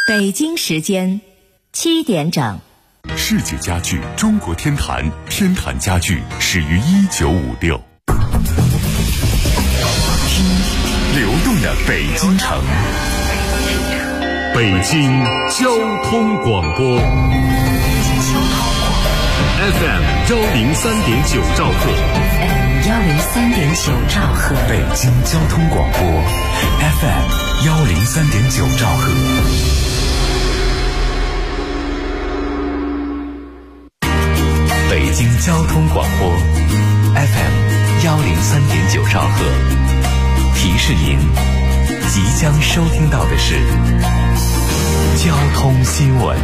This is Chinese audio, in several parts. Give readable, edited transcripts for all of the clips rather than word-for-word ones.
北京时间7点整。 世界家具中国天坛，天坛家具始于1956。听流动的北京城，北京交通广播 FM103.9兆赫 103.9兆赫， 北京交通广播 FM103.9兆赫。北京交通广播 FM103.9兆赫，提示您即将收听到的是交通新闻。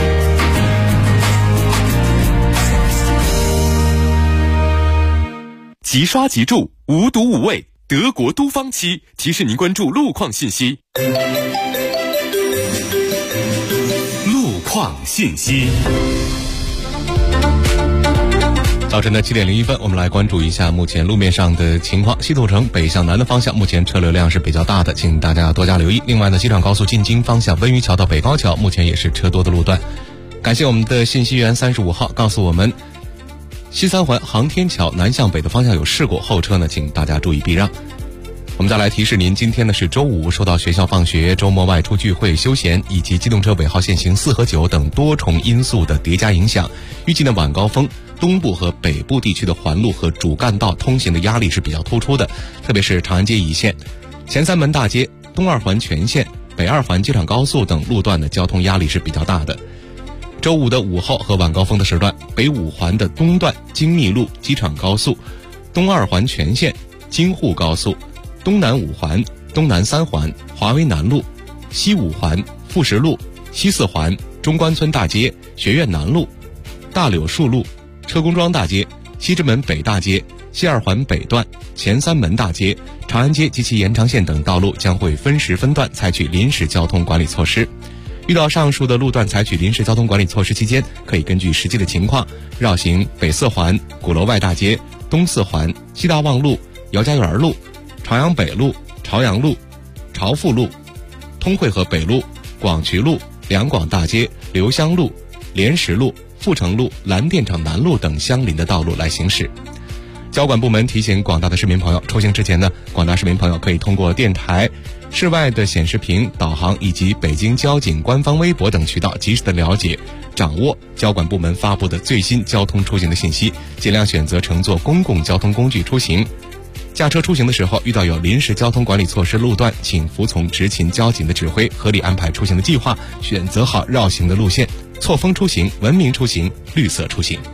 即刷即住，无毒无味，德国都方漆提示您关注路况信息。路况信息。早晨的7点01分，我们来关注一下目前路面上的情况。西土城北向南的方向，目前车流量是比较大的，请大家多加留意。另外呢，机场高速进京方向温榆桥到北高桥，目前也是车多的路段。感谢我们的信息员35号告诉我们，西三环航天桥南向北的方向有事故，后车呢，请大家注意避让。我们再来提示您，今天呢是周五，受到学校放学、周末外出聚会、休闲以及机动车尾号限行4和9等多重因素的叠加影响，预计呢晚高峰东部和北部地区的环路和主干道通行的压力是比较突出的，特别是长安街一线、前三门大街、东二环全线、北二环机场高速等路段的交通压力是比较大的。周五的午后和晚高峰的时段，北五环的东段京密路、机场高速、东二环全线、京沪高速、东南五环、东南三环、华威南路、西五环、富石路、西四环、中关村大街、学院南路、大柳树路、车公庄大街、西直门北大街、西二环北段、前三门大街、长安街及其延长线等道路将会分时分段采取临时交通管理措施。遇到上述的路段采取临时交通管理措施期间，可以根据实际的情况绕行北四环、鼓楼外大街、东四环、西大望路、姚家园路、朝阳北路、朝阳路、朝富路、通惠河北路、广渠路、两广大街、留香路、莲石路、阜成路、蓝电厂南路等相邻的道路来行驶。交管部门提醒广大的市民朋友，出行之前呢，广大市民朋友可以通过电台、室外的显示屏、导航以及北京交警官方微博等渠道及时的了解、掌握交管部门发布的最新交通出行的信息，尽量选择乘坐公共交通工具出行。驾车出行的时候，遇到有临时交通管理措施路段，请服从执勤交警的指挥，合理安排出行的计划，选择好绕行的路线，错峰出行，文明出行，绿色出行。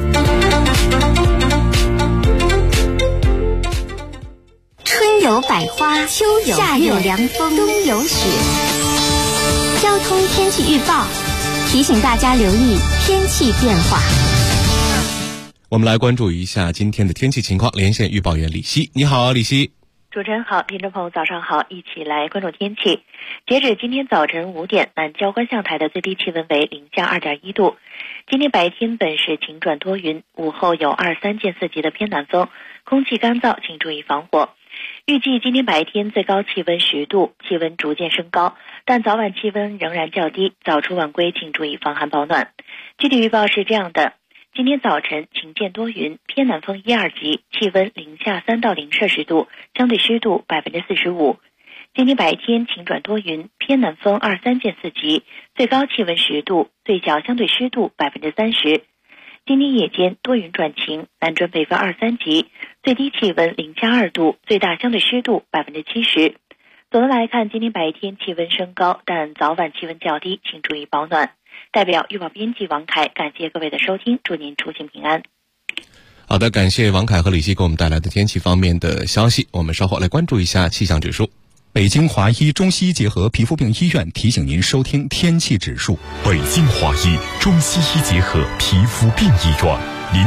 春有百花，秋有夏有凉风，冬有雪。交通天气预报提醒大家留意天气变化。 我们来关注一下今天的天气情况，连线预报员李希。你好，李希。 主持人好，听众朋友早上好，一起来关注天气。截止今天早晨5点，南郊观象台的最低气温为零下2.1度。今天白天本是晴转多云，午后有23见4级的偏南风，空气干燥，请注意防火。预计今天白天最高气温10度，气温逐渐升高，但早晚气温仍然较低，早出晚归请注意防寒保暖。具体预报是这样的：今天早晨晴见多云，偏南风1、2级，气温零下3到0摄氏度，相对湿度45%。今天白天晴转多云，偏南风2、3见4级，最高气温10度，最小相对湿度30%。今天夜间多云转晴，南转北风2、3级，最低气温零下2度，最大相对湿度70%。总的来看，今天白天气温升高，但早晚气温较低，请注意保暖。代表预报编辑王凯，感谢各位的收听，祝您出行平安。 好的，感谢王凯和李希给我们带来的天气方面的消息。我们稍后来关注一下气象指数。 北京华医中西医结合皮肤病医院提醒您收听天气指数。 北京华医中西医结合皮肤病医院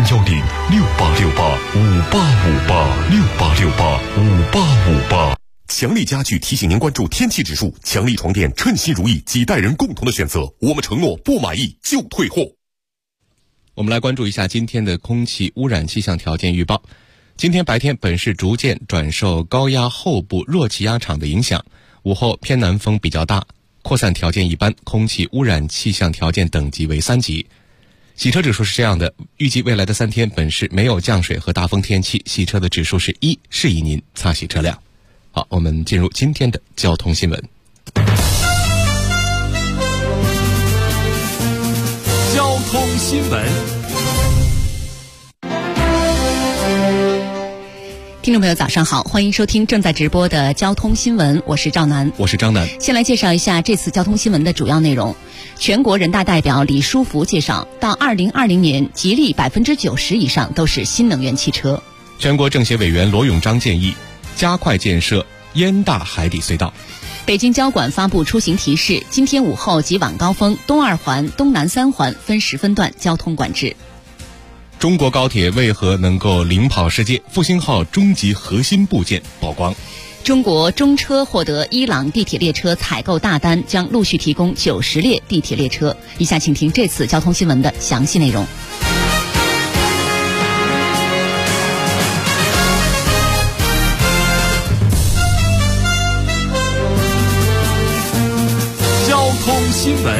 ，010-6868-5858，6868-5858。强力家具提醒您关注天气指数，强力床垫称心如意，几代人共同的选择，我们承诺不满意就退货。我们来关注一下今天的空气污染气象条件预报。今天白天本市逐渐转受高压后部弱气压场的影响，午后偏南风比较大， 扩散条件一般，空气污染气象条件等级为3级。洗车指数是这样的，预计未来的3天本市没有降水和大风天气，洗车的指数是1，适宜您擦洗车辆。好，我们进入今天的交通新闻。 交通新闻， 听众朋友早上好，欢迎收听正在直播的交通新闻，我是赵楠， 我是张楠。 先来介绍一下这次交通新闻的主要内容。全国人大代表李书福介绍，到2020年，吉利90%以上都是新能源汽车。 全国政协委员罗永章建议加快建设燕大海底隧道。 北京交管发布出行提示，今天午后及晚高峰，东2环、东南3环分时分段交通管制。 中国高铁为何能够领跑世界？复兴号终极核心部件曝光。 中国中车获得伊朗地铁列车采购大单，将陆续提供90列地铁列车。以下请听这次交通新闻的详细内容。 交通新闻。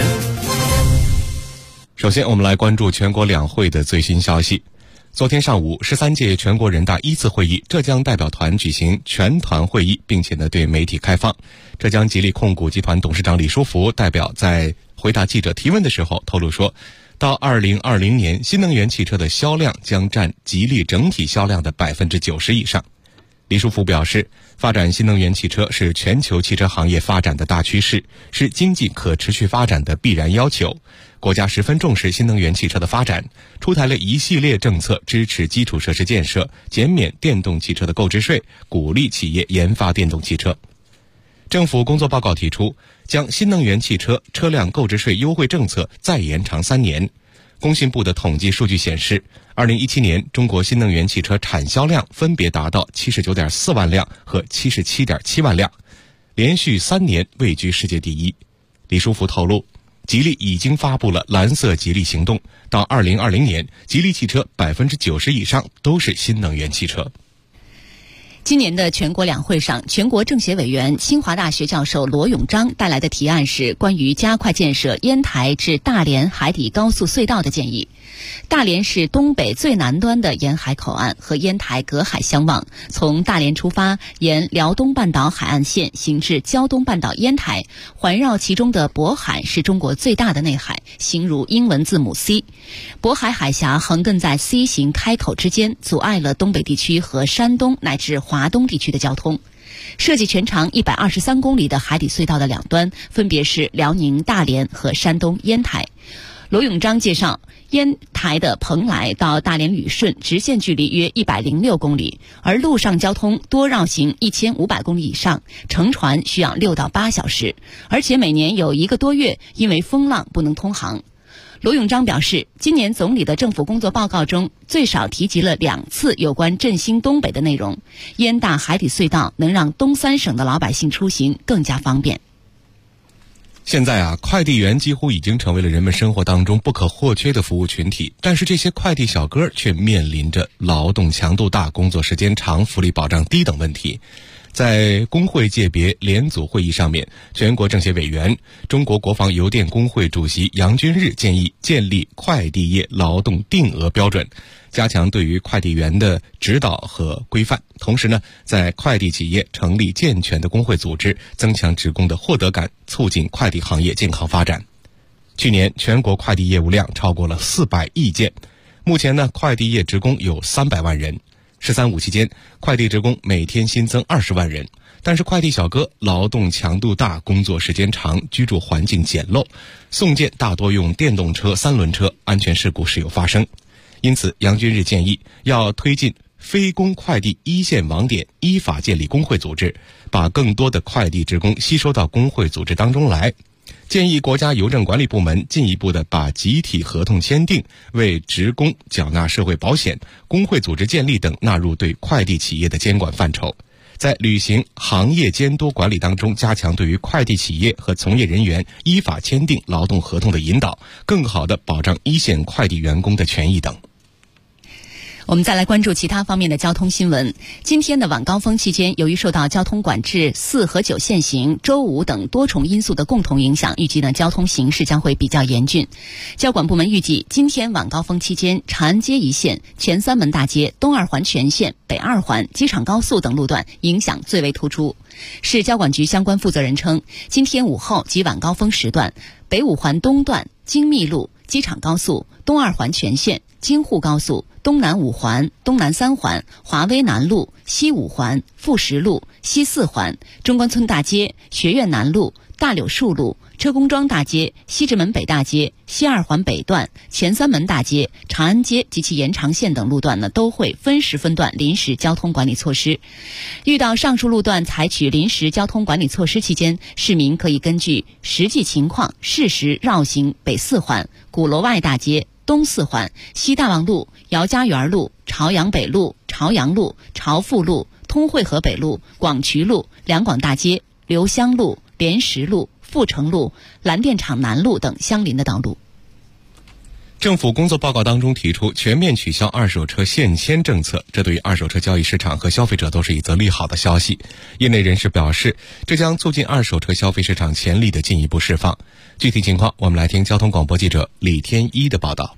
首先我们来关注全国两会的最新消息。昨天上午，13届全国人大1次会议浙江代表团举行全团会议，并且对媒体开放。浙江吉利控股集团董事长李书福代表在回答记者提问的时候透露说，到2020年，新能源汽车的销量将占吉利整体销量的90%以上。李书福表示，发展新能源汽车是全球汽车行业发展的大趋势，是经济可持续发展的必然要求。国家十分重视新能源汽车的发展，出台了一系列政策支持基础设施建设，减免电动汽车的购置税，鼓励企业研发电动汽车。政府工作报告提出，将新能源汽车车辆购置税优惠政策再延长3年。工信部的统计数据显示，2017年中国新能源汽车产销量分别达到79.4万辆和77.7万辆，连续3年位居世界第一。李书福透露，吉利已经发布了蓝色吉利行动，到2020年，吉利汽车90%以上都是新能源汽车。 今年的全国两会上，全国政协委员、清华大学教授罗永章带来的提案是关于加快建设烟台至大连海底高速隧道的建议。大连是东北最南端的沿海口岸，和烟台隔海相望。从大连出发，沿辽东半岛海岸线行至胶东半岛烟台，环绕其中的渤海是中国最大的内海，形如英文字母 C。渤海海峡横亘在 C 型开口之间，阻碍了东北地区和山东乃至华东地区的交通。设计全长123公里的海底隧道的两端分别是辽宁大连和山东烟台。罗永章介绍，烟台的蓬莱到大连旅顺直线距离约106公里，而陆上交通多绕行1500公里以上，乘船需要6到8小时，而且每年有1个多月因为风浪不能通航。罗永章表示，今年总理的政府工作报告中最少提及了2次有关振兴东北的内容。烟大海底隧道能让东3省的老百姓出行更加方便。 现在快递员几乎已经成为了人们生活当中不可或缺的服务群体，但是这些快递小哥却面临着劳动强度大、工作时间长、福利保障低等问题。在工会界别联组会议上面，全国政协委员、中国国防邮电工会主席杨军日建议建立快递业劳动定额标准，加强对于快递员的指导和规范。同时呢，在快递企业成立健全的工会组织，增强职工的获得感，促进快递行业健康发展。去年全国快递业务量超过了400亿件，目前呢，快递业职工有300万人。“13·5”期间，快递职工每天新增20万人，但是快递小哥劳动强度大、工作时间长、居住环境简陋，送件大多用电动车、3轮车，安全事故时有发生。因此，杨军日建议要推进非公快递一线网点，依法建立工会组织，把更多的快递职工吸收到工会组织当中来。建议国家邮政管理部门进一步的把集体合同签订、为职工缴纳社会保险、工会组织建立等纳入对快递企业的监管范畴，在履行行业监督管理当中加强对于快递企业和从业人员依法签订劳动合同的引导，更好地保障一线快递员工的权益等。 我们再来关注其他方面的交通新闻。今天的晚高峰期间，由于受到交通管制4和9限行、周5等多重因素的共同影响，预计呢交通形势将会比较严峻。交管部门预计，今天晚高峰期间，长安街一线、前三门大街、东二环全线、北二环、机场高速等路段影响最为突出。市交管局相关负责人称，今天午后及晚高峰时段，北五环东段、京密路、机场高速、东二环全线、京沪高速、东南5环、东南3环、华威南路、西5环、富实路、西4环、中关村大街、学院南路、大柳树路、车公庄大街、西直门北大街、西2环北段、前三门大街、长安街及其延长线等路段呢，都会分时分段临时交通管理措施。遇到上述路段采取临时交通管理措施期间，市民可以根据实际情况适时绕行北4环、鼓楼外大街、东4环、西大望路、姚家园路、朝阳北路、朝阳路、朝富路、通惠河北路、广渠路、两广大街、留香路、莲石路、阜成路、蓝电厂南路等相邻的道路。 政府工作报告当中提出全面取消二手车限迁政策，这对于二手车交易市场和消费者都是一则利好的消息。业内人士表示，这将促进二手车消费市场潜力的进一步释放。具体情况，我们来听交通广播记者李天一的报道。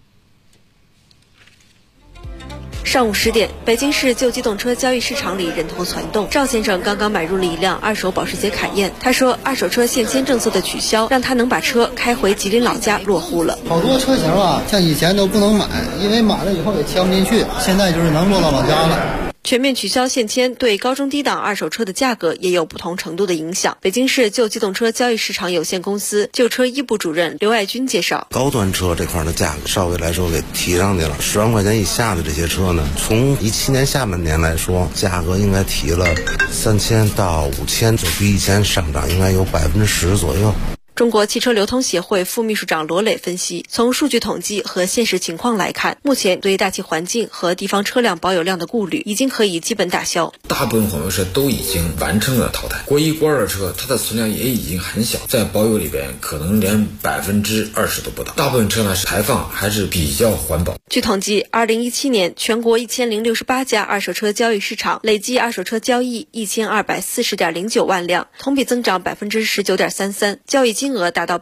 上午10点，北京市旧机动车交易市场里人头攒动。赵先生刚刚买入了一辆二手保时捷凯宴，他说二手车限迁政策的取消让他能把车开回吉林老家落户了。 好多车型啊，像以前都不能买，因为买了以后给敲不进去，现在就是能落到老家了。 全面取消限迁对高中低档二手车的价格也有不同程度的影响。北京市旧机动车交易市场有限公司旧车一部主任刘爱军介绍， 高端车这块的价格稍微来说给提上去了，10万块钱以下的这些车呢，从17年下半年来说，价格应该提了3000到5000，就比以前上涨应该有10%左右。 中国汽车流通协会副秘书长罗磊分析，从数据统计和现实情况来看，目前对大气环境和地方车辆保有量的顾虑已经可以基本打消。 大部分混油车都已经完成了淘汰，国1国2车它的存量也已经很小，在保有里边可能连20%都不到。大部分车呢排放还是比较环保。 据统计，2017年全国1068家二手车交易市场累计二手车交易1240.09万辆，同比增长19.33%，交易金额达到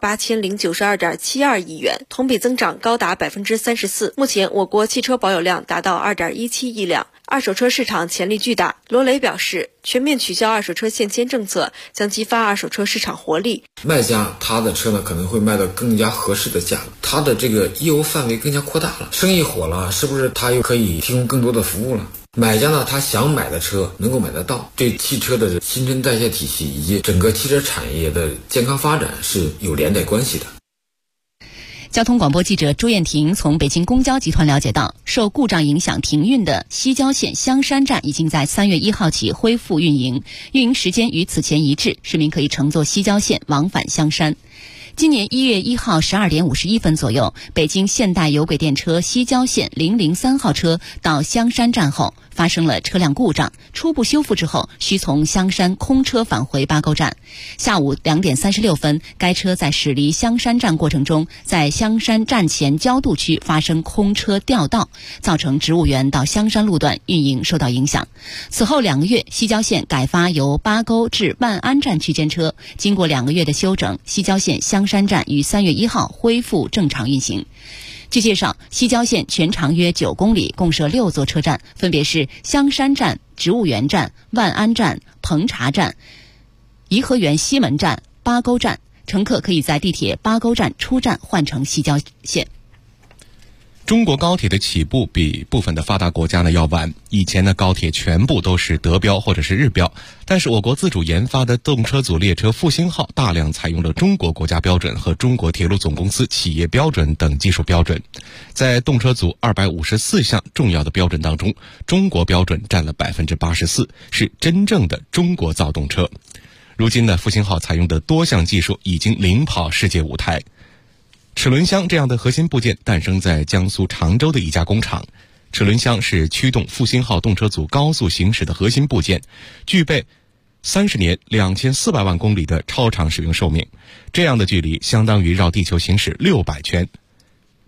8092.72亿元，同比增长高达34%。目前我国汽车保有量达到2.17亿辆，二手车市场潜力巨大。罗磊表示，全面取消二手车限迁政策将激发二手车市场活力。 卖家他的车呢可能会卖到更加合适的价格，他的这个业务范围更加扩大了，生意火了，是不是他又可以提供更多的服务了？买家呢，他想买的车能够买得到，对汽车的新陈代谢体系以及整个汽车产业的健康发展是有连带关系的。 交通广播记者朱艳婷从北京公交集团了解到，受故障影响停运的西郊线香山站已经在3月1号起恢复运营，运营时间与此前一致，市民可以乘坐西郊线往返香山。今年1月1号12点51分左右，北京现代有轨电车西郊线003号车到香山站后发生了车辆故障，初步修复之后需从香山空车返回八沟站。下午2点36分，该车在驶离香山站过程中，在香山站前交渡区发生空车调道，造成植物园到香山路段运营受到影响。此后2个月，西郊线改发由八沟至万安站区间车，经过2个月的休整，西郊线香山站于3月1号恢复正常运行。据介绍，西郊线全长约9公里，共设6座车站，分别是香山站、植物园站、万安站、彭查站、颐和园西门站、八沟站。乘客可以在地铁八沟站出站换乘西郊线。 中国高铁的起步比部分的发达国家呢要晚。以前呢，高铁全部都是德标或者是日标，但是我国自主研发的动车组列车复兴号大量采用了中国国家标准和中国铁路总公司企业标准等技术标准。在动车组254项重要的标准当中，中国标准占了84%，是真正的中国造动车。如今呢，复兴号采用的多项技术已经领跑世界舞台。齿轮箱这样的核心部件诞生在江苏常州的一家工厂。齿轮箱是驱动复兴号动车组高速行驶的核心部件，具备30年2400万公里的超长使用寿命。这样的距离相当于绕地球行驶600圈。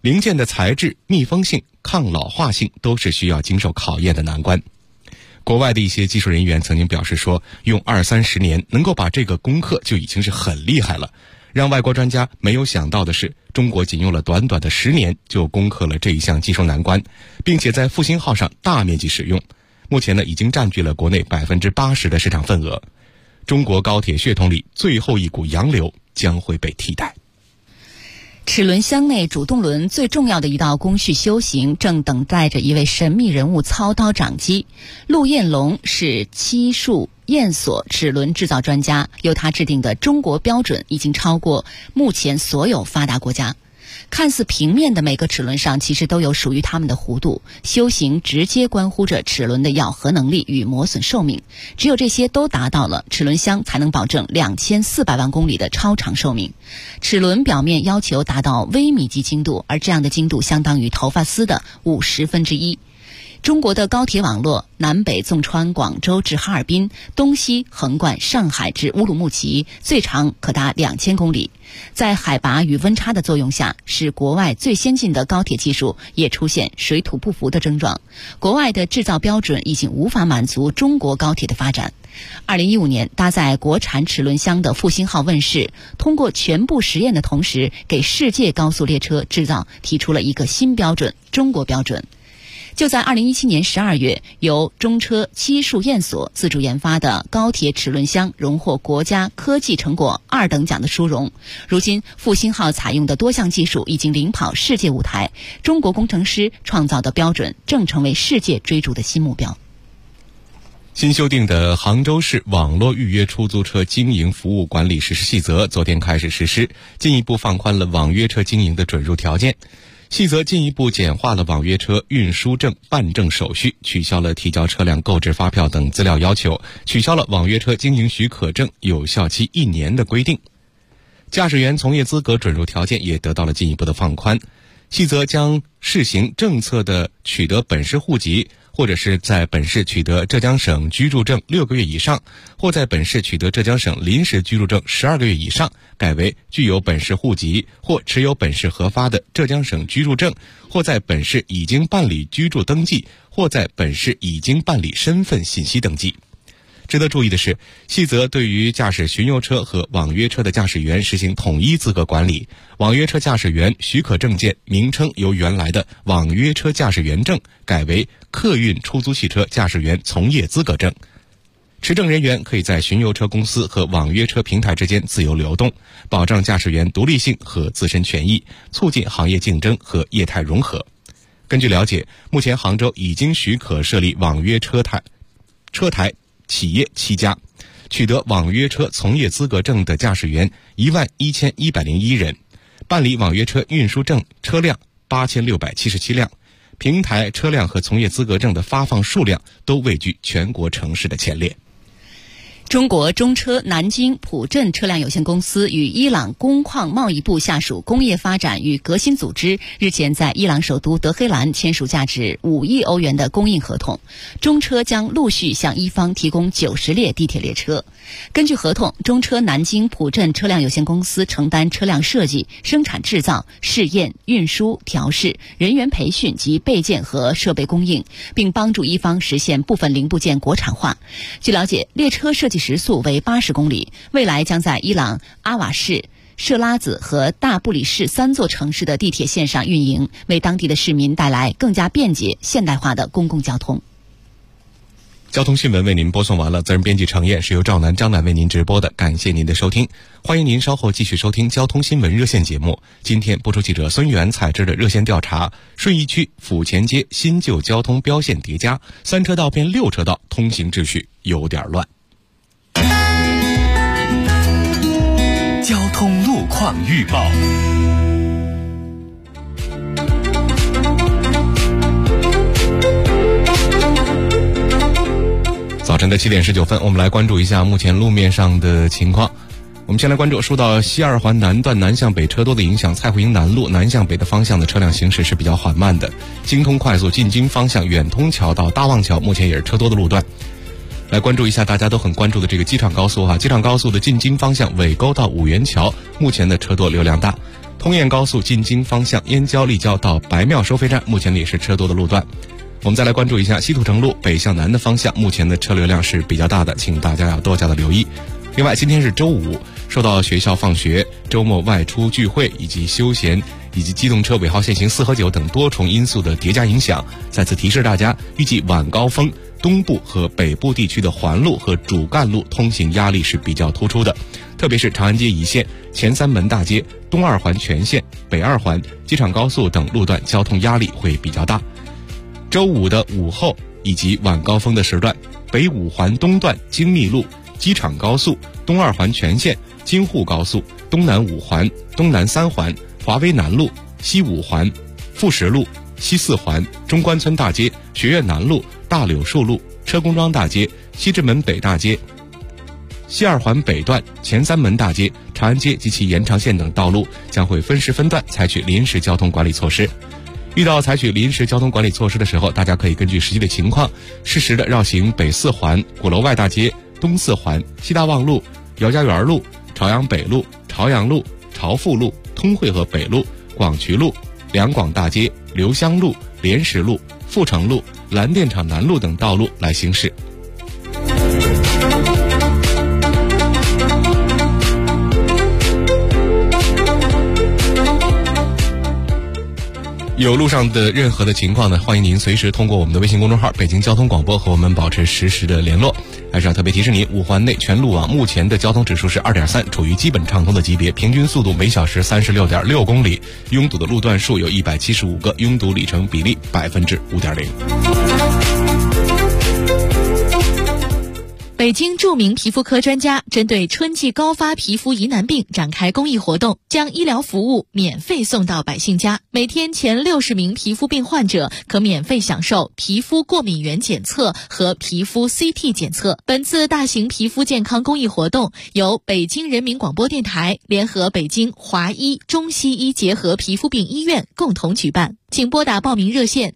零件的材质、密封性、抗老化性都是需要经受考验的难关。国外的一些技术人员曾经表示说，用20-30年能够把这个攻克就已经是很厉害了。让外国专家没有想到的是，中国仅用了短短的10年就攻克了这一项技术难关，并且在复兴号上大面积使用。目前呢，已经占据了国内80%的市场份额。中国高铁血统里最后一股洋流将会被替代。 齿轮箱内主动轮最重要的一道工序修行，正等待着一位神秘人物操刀掌机。陆彦龙是漆树验所齿轮制造专家，由他制定的中国标准已经超过目前所有发达国家。看似平面的每个齿轮上其实都有属于它们的弧度，修行直接关乎着齿轮的咬合能力与磨损寿命。只有这些都达到了，齿轮箱才能保证2400万公里的超长寿命。齿轮表面要求达到微米级精度，而这样的精度相当于头发丝的1/50。中国的高铁网络南北纵穿广州至哈尔滨，东西横贯上海至乌鲁木齐，最长可达2000公里。在海拔与温差的作用下，使国外最先进的高铁技术也出现水土不服的症状。国外的制造标准已经无法满足中国高铁的发展。2015年，搭载国产齿轮箱的复兴号问世，通过全部实验的同时，给世界高速列车制造提出了一个新标准——中国标准。就在2017年12月，由中车漆树验所自主研发的高铁齿轮箱荣获国家科技成果2等奖的殊荣。如今，复兴号采用的多项技术已经领跑世界舞台，中国工程师创造的标准正成为世界追逐的新目标。 新修订的杭州市网络预约出租车经营服务管理实施细则昨天开始实施，进一步放宽了网约车经营的准入条件。细则进一步简化了网约车运输证办证手续，取消了提交车辆购置发票等资料要求，取消了网约车经营许可证有效期1年的规定。驾驶员从业资格准入条件也得到了进一步的放宽。细则将试行政策的取得本市户籍，或者是在本市取得浙江省居住证6个月以上，或在本市取得浙江省临时居住证12个月以上，改为具有本市户籍或持有本市核发的浙江省居住证，或在本市已经办理居住登记，或在本市已经办理身份信息登记。值得注意的是，细则对于驾驶巡游车和网约车的驾驶员实行统一资格管理，网约车驾驶员许可证件名称由原来的网约车驾驶员证改为客运出租汽车驾驶员从业资格证。持证人员可以在巡游车公司和网约车平台之间自由流动，保障驾驶员独立性和自身权益，促进行业竞争和业态融合。根据了解，目前杭州已经许可设立网约车台企业7家，取得网约车从业资格证的驾驶员11101人，办理网约车运输证车辆8677辆，平台车辆和从业资格证的发放数量都位居全国城市的前列。 中国中车南京普镇车辆有限公司与伊朗工矿贸易部下属工业发展与革新组织日前在伊朗首都德黑兰签署价值5亿欧元的供应合同，中车将陆续向伊方提供90列地铁列车。根据合同，中车南京普镇车辆有限公司承担车辆设计、生产制造、试验、运输、调试、人员培训及备件和设备供应，并帮助伊方实现部分零部件国产化。据了解，列车设计时速为80公里，未来将在伊朗阿瓦市、设拉子和大布里市3座城市的地铁线上运营，为当地的市民带来更加便捷、现代化的公共交通。 交通新闻为您播送完了，责任编辑程燕，是由赵楠、张楠为您直播的，感谢您的收听。欢迎您稍后继续收听交通新闻热线节目。今天播出记者孙源采制的热线调查：顺义区府前街新旧交通标线叠加，3车道变6车道，通行秩序有点乱。 交通路况预报。 早晨的7点19分，我们来关注一下目前路面上的情况。我们先来关注，受到西2环南段南向北车多的影响，蔡胡营南路南向北的方向的车辆行驶是比较缓慢的。京通快速进京方向远通桥到大望桥目前也是车多的路段。来关注一下大家都很关注的这个机场高速机场高速的进京方向尾沟到五元桥目前的车多流量大。 通燕高速进京方向燕郊立交到白庙收费站，目前也是车多的路段。我们再来关注一下西土城路北向南的方向，目前的车流量是比较大的，请大家要多加的留意。另外，今天是周五，受到学校放学、周末外出聚会以及休闲以及机动车尾号限行4和9等多重因素的叠加影响，再次提示大家，预计晚高峰东部和北部地区的环路和主干路通行压力是比较突出的，特别是长安街一线、前三门大街、东二环全线、北二环、机场高速等路段交通压力会比较大。周五的午后以及晚高峰的时段，北五环东段京密路、机场高速、东二环全线、京沪高速、东南五环、东南三环、华威南路、西五环、富石路、西四环、中关村大街、学院南路、大柳树路、车公庄大街、西直门北大街、西二环北段、前三门大街、长安街及其延长线等道路将会分时分段采取临时交通管理措施。遇到采取临时交通管理措施的时候，大家可以根据实际的情况，适时的绕行北四环、鼓楼外大街、东四环、西大望路、姚家园路、朝阳北路、朝阳路、朝富路、通惠河北路、广渠路、两广大街、留香路、莲石路、阜成路、蓝电厂南路等道路来行驶。有路上的任何的情况呢，欢迎您随时通过我们的微信公众号北京交通广播和我们保持实时的联络。还是要特别提示您，五环内全路网目前的交通指数是 2.3， 处于基本畅通的级别，平均速度每小时 36.6 公里，拥堵的路段数有175个，拥堵里程比例 5.0%。 北京著名皮肤科专家针对春季高发皮肤疑难病展开公益活动，将医疗服务免费送到百姓家。每天前60名皮肤病患者可免费享受皮肤过敏原检测和皮肤 CT 检测。本次大型皮肤健康公益活动由北京人民广播电台联合北京华医中西医结合皮肤病医院共同举办。请拨打报名热线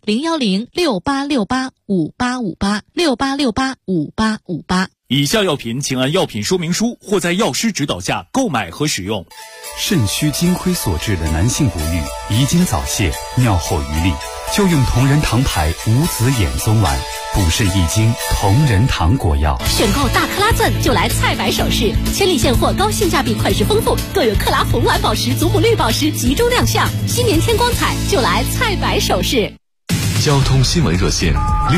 01068685858 68685858。 以下药品请按药品说明书或在药师指导下购买和使用。 肾虚金亏所致的男性不育、遗精早泄、尿后余力，就用同仁堂牌无子衍宗丸，补肾益精，同仁堂果药。 选购大克拉钻就来菜百首饰，千里现货，高性价比，款式丰富，更有克拉红蓝宝石、祖母绿宝石集中亮相。新年添光彩，就来菜百首饰。 交通新闻热线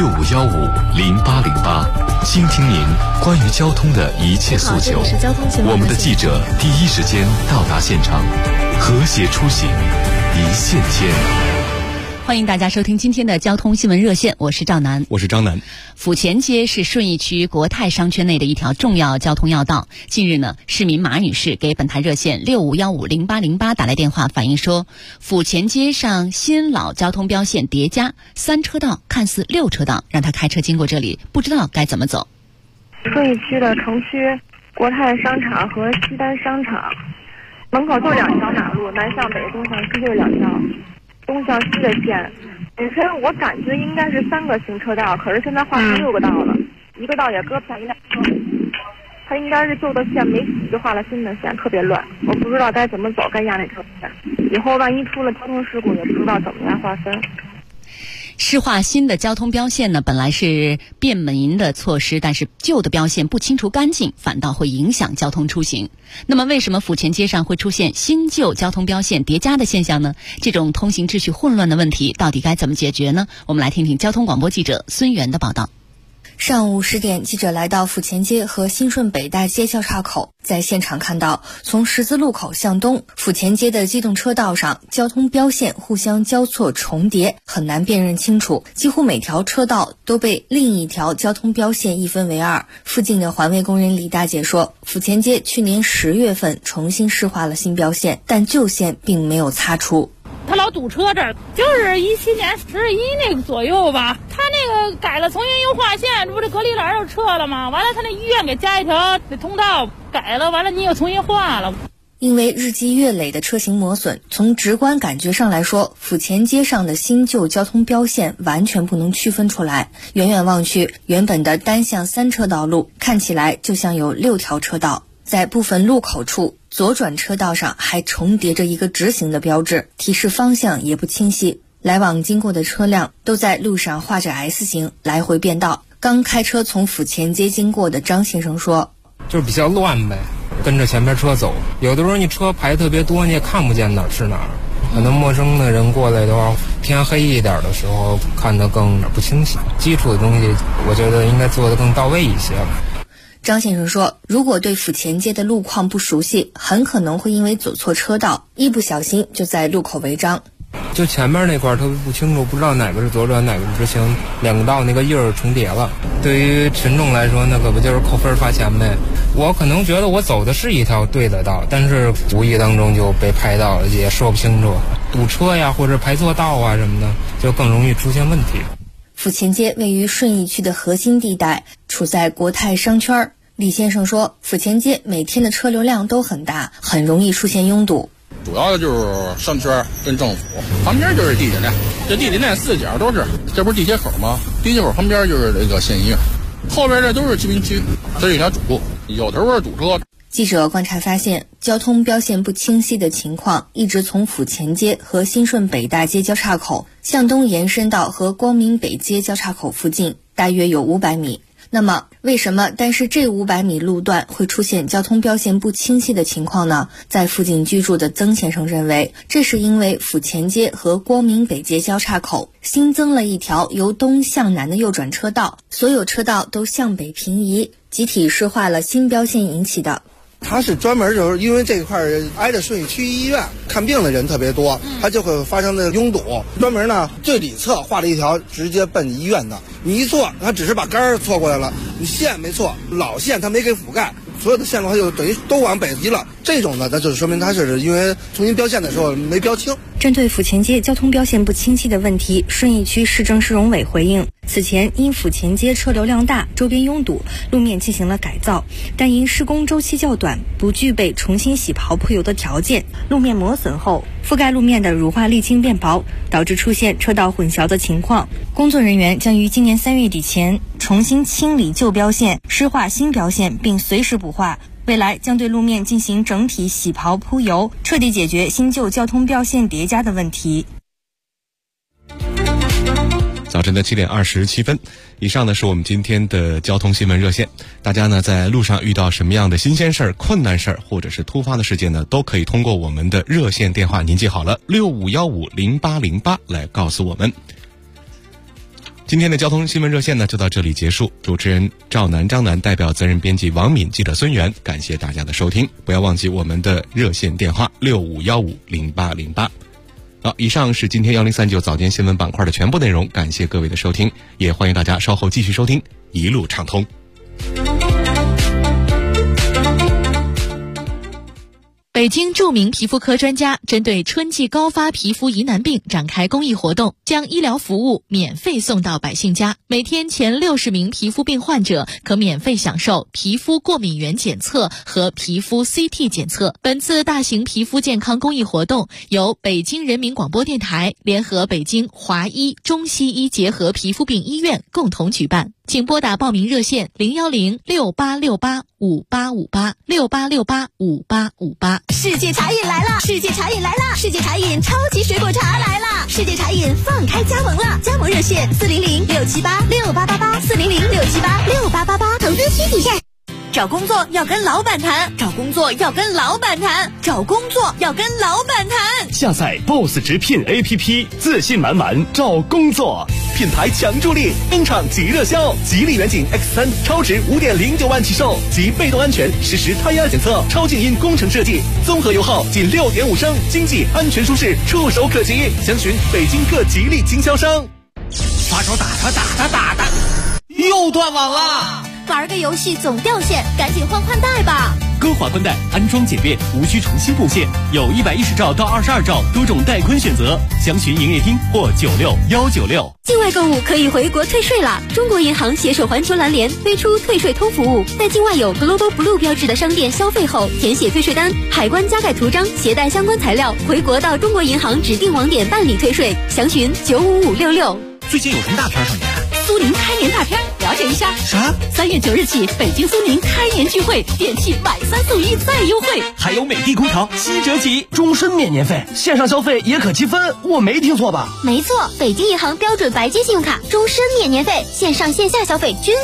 65150808，倾听您关于交通的一切诉求。我们的记者第一时间到达现场，和谐出行，一线牵。 欢迎大家收听今天的交通新闻热线，我是赵楠， 我是张楠。 府前街是顺义区国泰商圈内的一条重要交通要道。近日呢，市民马女士给本台热线65150808打来电话，反映说，府前街上新老交通标线叠加，3车道看似6车道，让她开车经过这里，不知道该怎么走。 顺义区的城区国泰商场和西单商场门口就2条马路，南向北、东向西就是2条。东向西的线，本身我感觉应该是3个行车道，可是现在划成6个道了，一个道也搁不下一辆车。它应该是旧的线没洗，就画了新的线，特别乱。我不知道该怎么走，该压哪条线。以后万一出了交通事故，也不知道怎么样划分。 施划新的交通标线呢，本来是便民的措施，但是旧的标线不清除干净，反倒会影响交通出行。那么为什么府前街上会出现新旧交通标线叠加的现象呢？这种通行秩序混乱的问题到底该怎么解决呢？我们来听听交通广播记者孙源的报道。 上午10点，记者来到府前街和新顺北大街交叉口，在现场看到，从十字路口向东，府前街的机动车道上，交通标线互相交错重叠，很难辨认清楚。几乎每条车道都被另一条交通标线一分为2。附近的环卫工人李大姐说，府前街去年10月份重新施划了新标线，但旧线并没有擦除。 他老堵车这儿，就是17年11那个左右吧，他那个改了，重新又划线，这不是隔离栏又撤了吗？完了他那医院给加一条这通道改了，完了你又重新划了。 因为日积月累的车型磨损，从直观感觉上来说，府前街上的新旧交通标线完全不能区分出来。远远望去，原本的单向3车道路看起来就像有6条车道。在部分路口处， 左转车道上还重叠着一个直行的标志，提示方向也不清晰，来往经过的车辆都在路上画着 S 型，来回变道。刚开车从府前街经过的张先生说， 就是比较乱呗，跟着前面车走，有的时候你车排特别多，你也看不见哪儿是哪儿，可能陌生的人过来的话，天黑一点的时候看得更不清晰，基础的东西我觉得应该做得更到位一些吧。 张先生说，如果对府前街的路况不熟悉，很可能会因为走错车道，一不小心就在路口违章。 就前面那块特别不清楚，不知道哪个是左转哪个是直行，两个道那个印儿重叠了，对于群众来说那可不就是扣分罚钱呗。我可能觉得我走的是一条对的道，但是无意当中就被拍到了，也说不清楚，堵车呀或者排错道啊什么的，就更容易出现问题。 府前街位于顺义区的核心地带，处在国泰商圈。李先生说，府前街每天的车流量都很大，很容易出现拥堵。 主要的就是商圈跟政府，旁边就是地铁站，这地铁站四角都是，这不是地铁口吗？地铁口旁边就是这个县医院，后边这都是居民区，这是一条主路，有时候堵车。 记者观察发现，交通标线不清晰的情况一直从府前街和新顺北大街交叉口向东延伸到和光明北街交叉口附近，大约有500米。那么为什么但是这500米路段会出现交通标线不清晰的情况呢？在附近居住的曾先生认为，这是因为府前街和光明北街交叉口新增了一条由东向南的右转车道，所有车道都向北平移，集体施划了新标线引起的。 它是专门就是因为这块挨着顺义区医院，看病的人特别多，它就会发生的拥堵。专门呢最里侧画了一条直接奔医院的，你一错，它只是把杆儿错过来了，你线没错，老线它没给覆盖，所有的线路它就等于都往北移了。这种呢，那就说明它是因为重新标线的时候没标清。 针对府前街交通标线不清晰的问题，顺义区市政市容委回应，此前因府前街车流量大，周边拥堵，路面进行了改造，但因施工周期较短，不具备重新洗刨铺油的条件，路面磨损后，覆盖路面的乳化沥青变薄，导致出现车道混淆的情况。工作人员将于今年3月底前重新清理旧标线，施划新标线，并随时补画。未来将对路面进行整体洗刨铺油，彻底解决新旧交通标线叠加的问题。 早晨的7点27分，以上呢是我们今天的交通新闻热线。大家呢在路上遇到什么样的新鲜事儿、困难事儿，或者是突发的事件呢，都可以通过我们的热线电话，您记好了，65150808来告诉我们。今天的交通新闻热线呢就到这里结束，主持人赵楠、张楠，代表责任编辑王敏、记者孙源，感谢大家的收听。不要忘记我们的热线电话65150808。好，以上是今天1039早间新闻板块的全部内容，感谢各位的收听，也欢迎大家稍后继续收听一路畅通。 北京著名皮肤科专家针对春季高发皮肤疑难病展开公益活动，将医疗服务免费送到百姓家。每天前60名皮肤病患者可免费享受皮肤过敏原检测和皮肤 CT 检测。本次大型皮肤健康公益活动由北京人民广播电台联合北京华医中西医结合皮肤病医院共同举办。请拨打报名热线01068685858，68685858。 世界茶饮来了！世界茶饮来了！世界茶饮超级水果茶来了！世界茶饮放开加盟了，加盟热线400-678-6888，400-678-6888，投资需体现。找工作要跟老板谈，找工作要跟老板谈，找工作要跟老板谈。 下载 BOSS 直聘 APP， 自信满满找工作，品牌强助力，工厂即热销。吉利远景 X3 超值5.09万起售，及被动安全实时胎压检测，超静音工程设计，综合油耗仅6.5升，经济安全舒适，触手可及。详询北京各吉利经销商。 发手打他，又断网了。 玩个游戏总掉线，赶紧换宽带吧。 歌华宽带安装简便，无需重新布线，有110兆到22兆多种带宽选择，详询营业厅或96196。 境外购物可以回国退税了。中国银行携手环球蓝联推出退税通服务，在境外有 Global Blue 标志的商店消费后，填写退税单，海关加盖图章，携带相关材料，回国到中国银行指定网点办理退税，详询95566。 最近有什么大片上演？ 苏宁开年大片，了了解一下。 啥 ？3月9日起，北京苏宁开年聚会，电器买3送1再优惠， 还有美的空调7折起，终身免年费，线上消费也可积分，我没听错吧？ 没错，北京银行标准白金信用卡终身免年费，线上线下消费均